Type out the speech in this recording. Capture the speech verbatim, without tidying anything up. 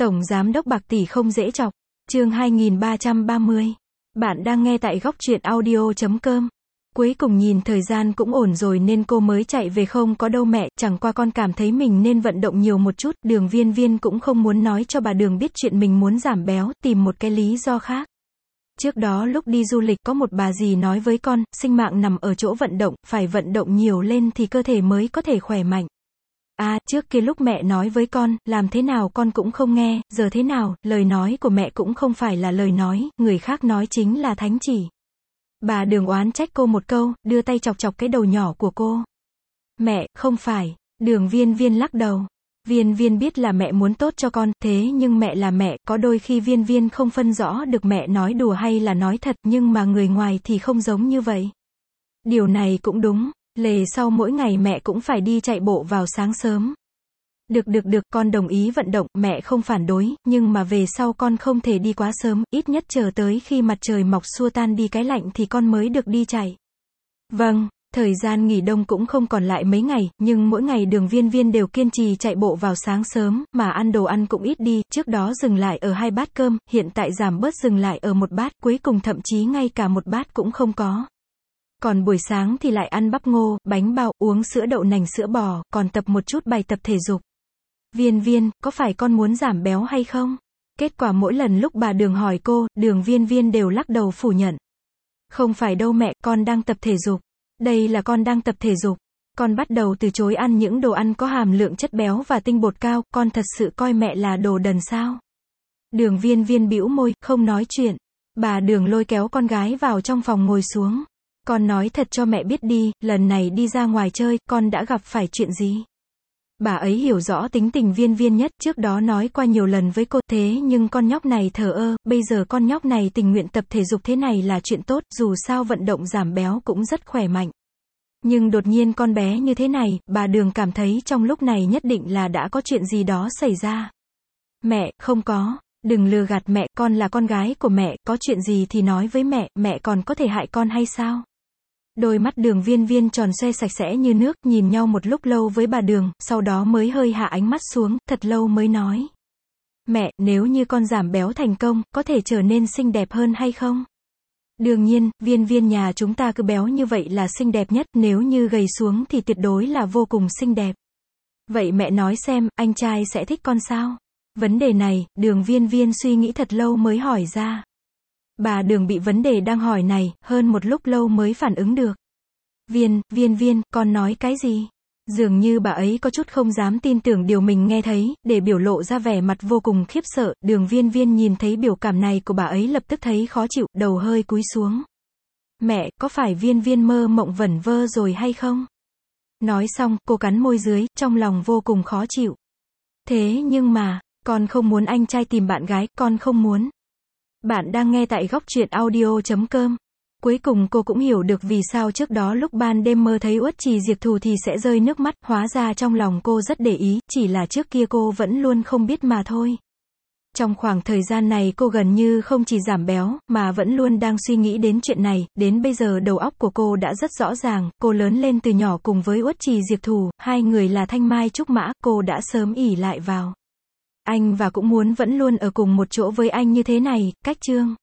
Tổng Giám đốc bạc tỷ không dễ chọc. Chương hai nghìn ba trăm ba mươi. Bạn đang nghe tại góc truyện audio chấm com. Cuối cùng nhìn thời gian cũng ổn rồi nên cô mới chạy về. Không có đâu mẹ, chẳng qua con cảm thấy mình nên vận động nhiều một chút. Đường Viên Viên cũng không muốn nói cho bà Đường biết chuyện mình muốn giảm béo, tìm một cái lý do khác. Trước đó lúc đi du lịch có một bà dì nói với con, sinh mạng nằm ở chỗ vận động, phải vận động nhiều lên thì cơ thể mới có thể khỏe mạnh. À, trước kia lúc mẹ nói với con, làm thế nào con cũng không nghe, giờ thế nào, lời nói của mẹ cũng không phải là lời nói, người khác nói chính là thánh chỉ. Bà Đường oán trách cô một câu, đưa tay chọc chọc cái đầu nhỏ của cô. Mẹ, không phải. Đường Viên Viên lắc đầu. Viên Viên biết là mẹ muốn tốt cho con, thế nhưng mẹ là mẹ, có đôi khi Viên Viên không phân rõ được mẹ nói đùa hay là nói thật, nhưng mà người ngoài thì không giống như vậy. Điều này cũng đúng. Lề sau mỗi ngày mẹ cũng phải đi chạy bộ vào sáng sớm. Được được được, con đồng ý vận động, mẹ không phản đối, nhưng mà về sau con không thể đi quá sớm, ít nhất chờ tới khi mặt trời mọc xua tan đi cái lạnh thì con mới được đi chạy. Vâng, thời gian nghỉ đông cũng không còn lại mấy ngày, nhưng mỗi ngày Đường Viên Viên đều kiên trì chạy bộ vào sáng sớm, mà ăn đồ ăn cũng ít đi, trước đó dừng lại ở hai bát cơm, hiện tại giảm bớt dừng lại ở một bát, cuối cùng thậm chí ngay cả một bát cũng không có. Còn buổi sáng thì lại ăn bắp ngô, bánh bao, uống sữa đậu nành sữa bò, còn tập một chút bài tập thể dục. Viên Viên, có phải con muốn giảm béo hay không? Kết quả mỗi lần lúc bà Đường hỏi cô, Đường Viên Viên đều lắc đầu phủ nhận. Không phải đâu mẹ, con đang tập thể dục. Đây là con đang tập thể dục. Con bắt đầu từ chối ăn những đồ ăn có hàm lượng chất béo và tinh bột cao, con thật sự coi mẹ là đồ đần sao? Đường Viên Viên bĩu môi, không nói chuyện. Bà Đường lôi kéo con gái vào trong phòng ngồi xuống. Con nói thật cho mẹ biết đi, lần này đi ra ngoài chơi, con đã gặp phải chuyện gì? Bà ấy hiểu rõ tính tình Viên Viên nhất, trước đó nói qua nhiều lần với cô, thế nhưng con nhóc này thờ ơ, bây giờ con nhóc này tình nguyện tập thể dục thế này là chuyện tốt, dù sao vận động giảm béo cũng rất khỏe mạnh. Nhưng đột nhiên con bé như thế này, bà Đường cảm thấy trong lúc này nhất định là đã có chuyện gì đó xảy ra. Mẹ, không có, đừng lừa gạt mẹ, con là con gái của mẹ, có chuyện gì thì nói với mẹ, mẹ còn có thể hại con hay sao? Đôi mắt Đường Viên Viên tròn xoe sạch sẽ như nước, nhìn nhau một lúc lâu với bà Đường, sau đó mới hơi hạ ánh mắt xuống, thật lâu mới nói. Mẹ, nếu như con giảm béo thành công, có thể trở nên xinh đẹp hơn hay không? Đương nhiên, Viên Viên nhà chúng ta cứ béo như vậy là xinh đẹp nhất, nếu như gầy xuống thì tuyệt đối là vô cùng xinh đẹp. Vậy mẹ nói xem, anh trai sẽ thích con sao? Vấn đề này, Đường Viên Viên suy nghĩ thật lâu mới hỏi ra. Bà Đường bị vấn đề đang hỏi này, hơn một lúc lâu mới phản ứng được. Viên, Viên Viên, con nói cái gì? Dường như bà ấy có chút không dám tin tưởng điều mình nghe thấy, để biểu lộ ra vẻ mặt vô cùng khiếp sợ, Đường Viên Viên nhìn thấy biểu cảm này của bà ấy lập tức thấy khó chịu, đầu hơi cúi xuống. Mẹ, có phải Viên Viên mơ mộng vẩn vơ rồi hay không? Nói xong, cô cắn môi dưới, trong lòng vô cùng khó chịu. Thế nhưng mà, con không muốn anh trai tìm bạn gái, con không muốn. Bạn đang nghe tại góc truyện audio chấm com. Cuối cùng cô cũng hiểu được vì sao trước đó lúc ban đêm mơ thấy Uất Trì diệt thù thì sẽ rơi nước mắt, hóa ra trong lòng cô rất để ý, chỉ là trước kia cô vẫn luôn không biết mà thôi. Trong khoảng thời gian này cô gần như không chỉ giảm béo, mà vẫn luôn đang suy nghĩ đến chuyện này, đến bây giờ đầu óc của cô đã rất rõ ràng, cô lớn lên từ nhỏ cùng với Uất Trì diệt thù, hai người là thanh mai trúc mã, cô đã sớm ỷ lại vào anh và cũng muốn vẫn luôn ở cùng một chỗ với anh như thế này, cách chương.